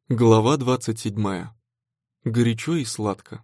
Глава 27. Горячо и сладко.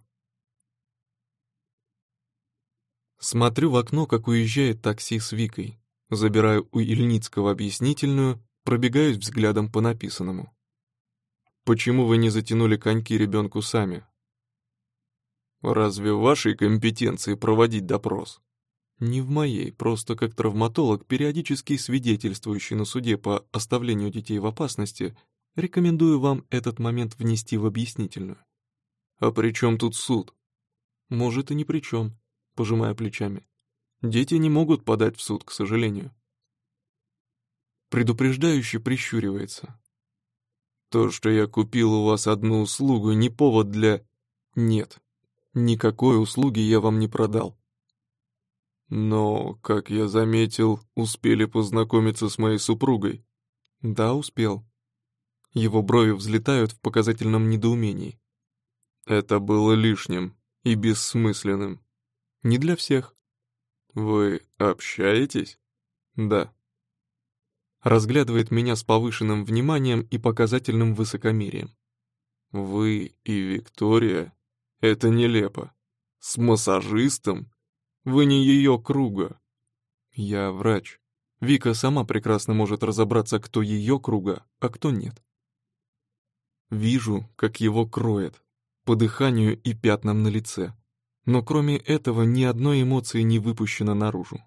Смотрю в окно, как уезжает такси с Викой. Забираю у Ильницкого объяснительную, пробегаюсь взглядом по написанному. «Почему вы не затянули коньки ребенку сами?» «Разве в вашей компетенции проводить допрос?» «Не в моей, просто как травматолог, периодически свидетельствующий на суде по оставлению детей в опасности, рекомендую вам этот момент внести в объяснительную». «А при чем тут суд?» «Может, и ни при чем», пожимая плечами. «Дети не могут подать в суд, к сожалению». Предупреждающе прищуривается. «То, что я купил у вас одну услугу, не повод для...» «Нет, никакой услуги я вам не продал». «Но, как я заметил, успели познакомиться с моей супругой». «Да, успел». Его брови взлетают в показательном недоумении. «Это было лишним и бессмысленным». «Не для всех». «Вы общаетесь?» «Да». Разглядывает меня с повышенным вниманием и показательным высокомерием. «Вы и Виктория? Это нелепо. С массажистом? Вы не ее круга». «Я врач. Вика сама прекрасно может разобраться, кто ее круга, а кто нет». Вижу, как его кроет, по дыханию и пятнам на лице. Но кроме этого ни одной эмоции не выпущено наружу.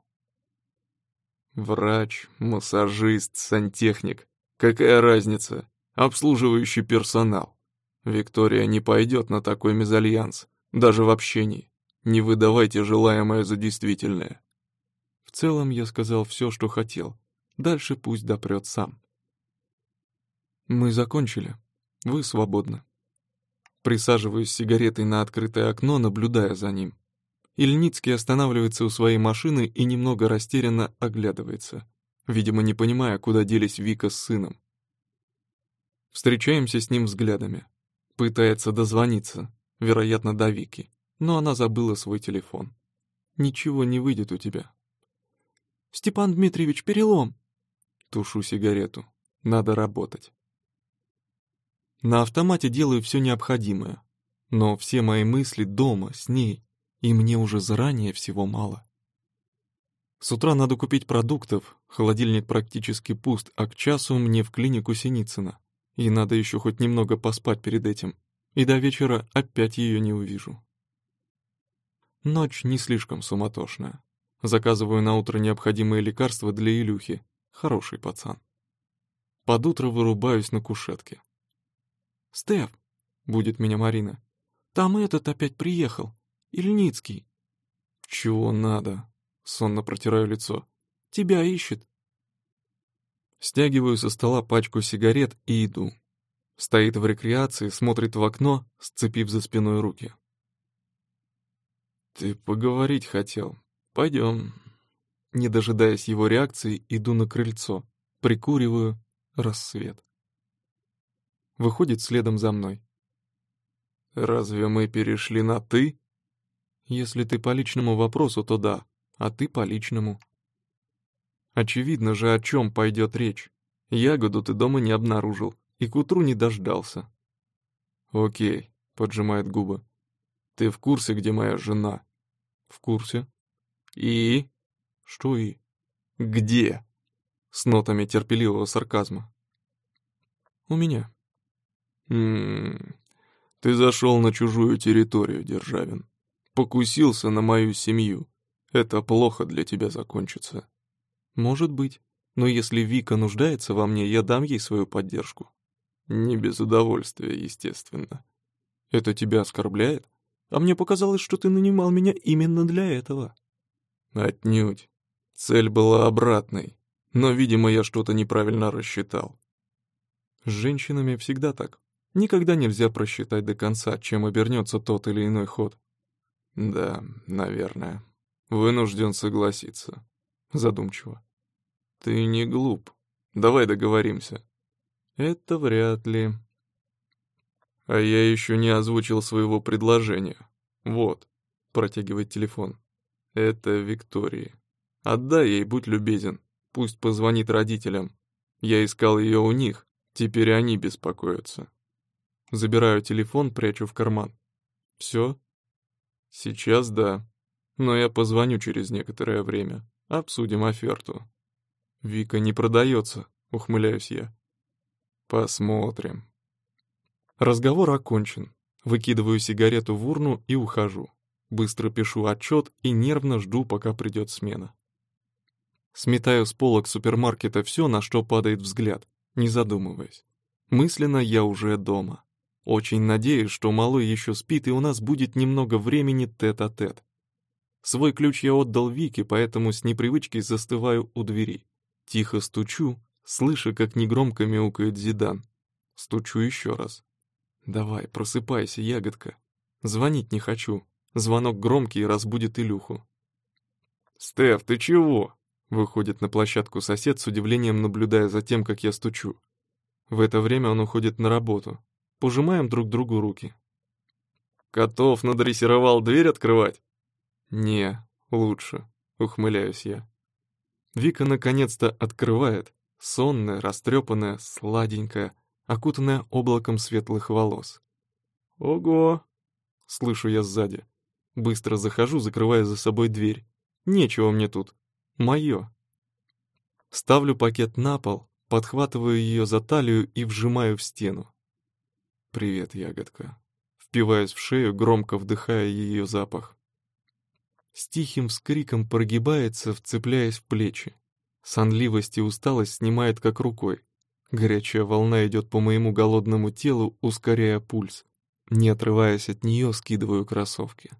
Врач, массажист, сантехник. Какая разница? Обслуживающий персонал. Виктория не пойдет на такой мезальянс, даже в общении. Не выдавайте желаемое за действительное. В целом я сказал все, что хотел. Дальше пусть допрет сам. Мы закончили. Вы свободны. Присаживаюсь с сигаретой на открытое окно, наблюдая за ним. Ильницкий останавливается у своей машины и немного растерянно оглядывается, видимо, не понимая, куда делись Вика с сыном. Встречаемся с ним взглядами. Пытается дозвониться, вероятно, до Вики, но она забыла свой телефон. «Ничего не выйдет у тебя». «Степан Дмитриевич, перелом!» Тушу сигарету. Надо работать. На автомате делаю все необходимое, но все мои мысли дома, с ней, и мне уже заранее всего мало. С утра надо купить продуктов, холодильник практически пуст, а к часу мне в клинику Синицына, и надо еще хоть немного поспать перед этим, и до вечера опять ее не увижу. Ночь не слишком суматошная. Заказываю на утро необходимые лекарства для Илюхи, хороший пацан. Под утро вырубаюсь на кушетке. «Стеф», — будет меня Марина, — «там этот опять приехал, Ильницкий». «Чего надо?» — сонно протираю лицо. «Тебя ищет». Стягиваю со стола пачку сигарет и иду. Стоит в рекреации, смотрит в окно, сцепив за спиной руки. «Ты поговорить хотел. Пойдем». Не дожидаясь его реакции, иду на крыльцо, прикуриваю. Рассвет. Выходит следом за мной. «Разве мы перешли на «ты»?» «Если ты по личному вопросу, то да, а ты по личному». Очевидно же, о чем пойдет речь. Ягоду ты дома не обнаружил и к утру не дождался. «Окей», — поджимает губы. «Ты в курсе, где моя жена?» «В курсе». «И?» «Что «и»?» «Где?» С нотами терпеливого сарказма. «У меня». Ты зашел на чужую территорию, Державин. Покусился на мою семью. Это плохо для тебя закончится». «Может быть. Но если Вика нуждается во мне, я дам ей свою поддержку». «Не без удовольствия, естественно». «Это тебя оскорбляет? А мне показалось, что ты нанимал меня именно для этого». «Отнюдь. Цель была обратной. Но, видимо, я что-то неправильно рассчитал». С женщинами всегда так. Никогда нельзя просчитать до конца, чем обернется тот или иной ход. «Да, наверное. Вынужден согласиться». Задумчиво. «Ты не глуп. Давай договоримся». «Это вряд ли». «А я еще не озвучил своего предложения. Вот», — протягивает телефон. «Это Виктории. Отдай ей, будь любезен. Пусть позвонит родителям. Я искал ее у них, теперь они беспокоятся». Забираю телефон, прячу в карман. Все? Сейчас да. Но я позвоню через некоторое время. Обсудим оферту. Вика не продается, ухмыляюсь я. Посмотрим. Разговор окончен. Выкидываю сигарету в урну и ухожу. Быстро пишу отчет и нервно жду, пока придет смена. Сметаю с полок супермаркета все, на что падает взгляд, не задумываясь. Мысленно я уже дома. Очень надеюсь, что малой еще спит, и у нас будет немного времени тет-а-тет. Свой ключ я отдал Вике, поэтому с непривычки застываю у двери. Тихо стучу, слыша, как негромко мяукает Зидан. Стучу еще раз. «Давай, просыпайся, ягодка. Звонить не хочу. Звонок громкий разбудит Илюху». «Стеф, ты чего?» Выходит на площадку сосед с удивлением, наблюдая за тем, как я стучу. В это время он уходит на работу. Пожимаем друг другу руки. «Котов надрессировал дверь открывать?» «Не, лучше», — ухмыляюсь я. Вика наконец-то открывает, сонная, растрепанная, сладенькая, окутанная облаком светлых волос. «Ого!» — слышу я сзади. Быстро захожу, закрывая за собой дверь. «Нечего мне тут. Мое». Ставлю пакет на пол, подхватываю ее за талию и вжимаю в стену. «Привет, ягодка». Впиваюсь в шею, громко вдыхая ее запах. С тихим вскриком прогибается, вцепляясь в плечи. Сонливость и усталость снимает как рукой. Горячая волна идет по моему голодному телу, ускоряя пульс. Не отрываясь от нее, скидываю кроссовки.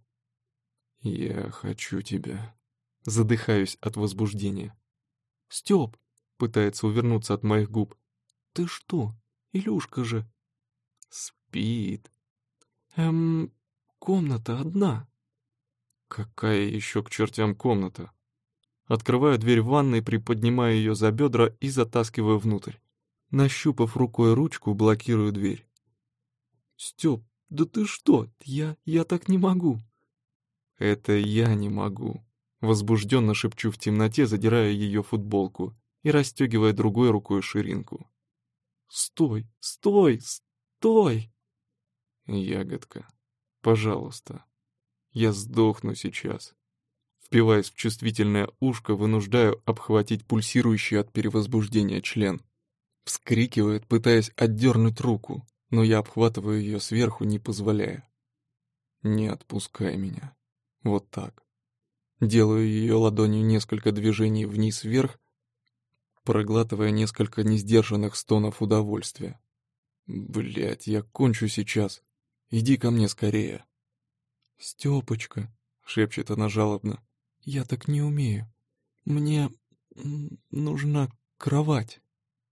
«Я хочу тебя». Задыхаюсь от возбуждения. «Стёп!» — пытается увернуться от моих губ. «Ты что? Илюшка же!» «Спит». Комната одна». «Какая еще к чертям комната?» Открываю дверь в ванной, приподнимаю ее за бедра и затаскиваю внутрь. Нащупав рукой ручку, блокирую дверь. «Стёп, да ты что? Я так не могу». «Это я не могу». Возбужденно шепчу в темноте, задирая ее футболку и расстегивая другой рукой ширинку. «Стой, стой, стой!» «Ягодка, пожалуйста, я сдохну сейчас». Впиваясь в чувствительное ушко, вынуждаю обхватить пульсирующий от перевозбуждения член. Вскрикивает, пытаясь отдернуть руку, но я обхватываю ее сверху, не позволяя. «Не отпускай меня». Вот так. Делаю ее ладонью несколько движений вниз-вверх, проглатывая несколько несдержанных стонов удовольствия. Блять, я кончу сейчас. Иди ко мне скорее. «Стёпочка», — шепчет она жалобно, — «я так не умею. Мне нужна кровать».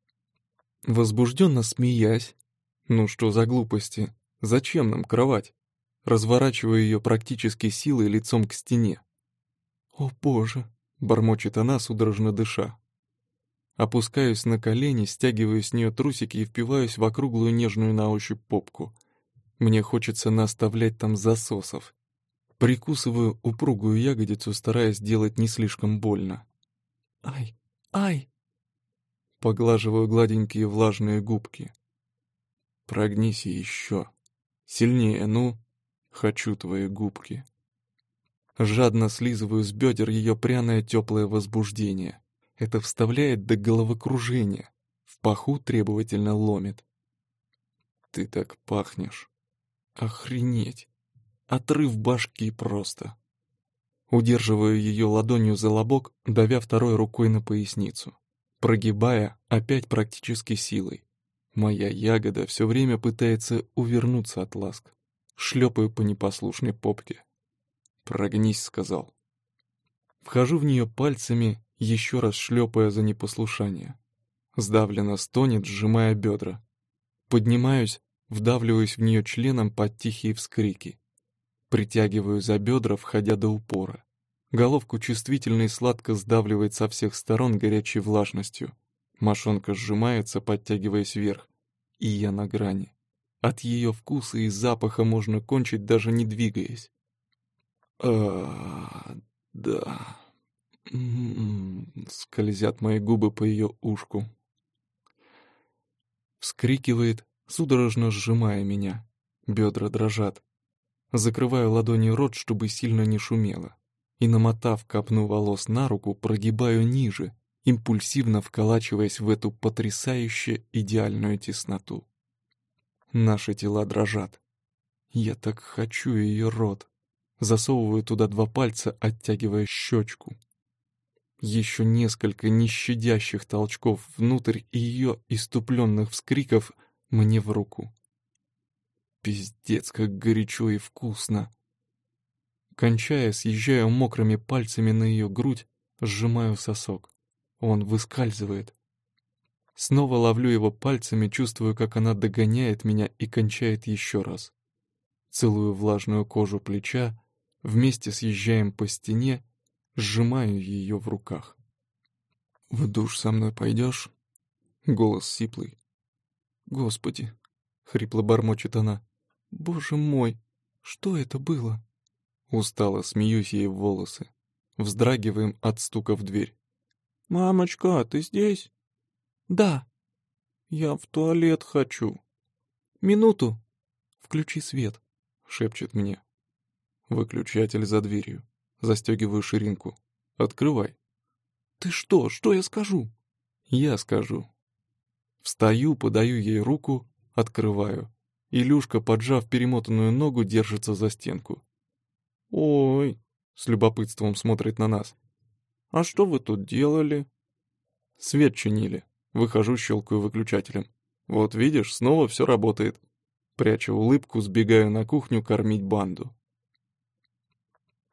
Возбужденно смеясь. Ну что за глупости? Зачем нам кровать? Разворачиваю ее практически силой лицом к стене. «О боже!» — бормочет она, судорожно дыша. Опускаюсь на колени, стягиваю с нее трусики и впиваюсь в округлую нежную на ощупь попку. Мне хочется наставлять там засосов. Прикусываю упругую ягодицу, стараясь делать не слишком больно. «Ай! Ай!» Поглаживаю гладенькие влажные губки. «Прогнись еще. Сильнее, ну. Хочу твои губки». Жадно слизываю с бедер ее пряное теплое возбуждение. Это вставляет до головокружения. В паху требовательно ломит. «Ты так пахнешь. Охренеть. Отрыв башки просто». Удерживаю ее ладонью за лобок, давя второй рукой на поясницу. Прогибая, опять практически силой. Моя ягода все время пытается увернуться от ласк. Шлепаю по непослушной попке. «Прогнись», — сказал. Вхожу в нее пальцами, еще раз шлепая за непослушание. Сдавленно стонет, сжимая бедра. Поднимаюсь, вдавливаюсь в нее членом под тихие вскрики. Притягиваю за бедра, входя до упора. Головку чувствительно и сладко сдавливает со всех сторон горячей влажностью. Мошонка сжимается, подтягиваясь вверх. И я на грани. От ее вкуса и запаха можно кончить, даже не двигаясь. Да. Скользят мои губы по ее ушку. Вскрикивает, судорожно сжимая меня. Бедра дрожат. Закрываю ладонью рот, чтобы сильно не шумело. И, намотав копну волос на руку, прогибаю ниже, импульсивно вколачиваясь в эту потрясающе идеальную тесноту. Наши тела дрожат. Я так хочу ее рот. Засовываю туда 2 пальца, оттягивая щечку. Еще несколько нещадящих толчков внутрь и ее иступленных вскриков мне в руку. Пиздец, как горячо и вкусно. Кончая, съезжаю мокрыми пальцами на ее грудь, сжимаю сосок. Он выскальзывает. Снова ловлю его пальцами, чувствую, как она догоняет меня и кончает еще раз. Целую влажную кожу плеча, вместе съезжаем по стене, сжимаю ее в руках. «В душ со мной пойдешь?» Голос сиплый. «Господи!» — хрипло бормочет она. «Боже мой! Что это было?» Устало смеюсь ей в волосы. Вздрагиваем от стука в дверь. «Мамочка, ты здесь?» «Да». «Я в туалет хочу». «Минуту». «Включи свет», — шепчет мне. Выключатель за дверью. Застегиваю ширинку. «Открывай». «Ты что? Что я скажу?» «Я скажу». Встаю, подаю ей руку, открываю. Илюшка, поджав перемотанную ногу, держится за стенку. «Ой», — с любопытством смотрит на нас. «А что вы тут делали?» «Свет чинили». Выхожу, щелкаю выключателем. «Вот видишь, снова все работает». Прячу улыбку, сбегаю на кухню кормить банду.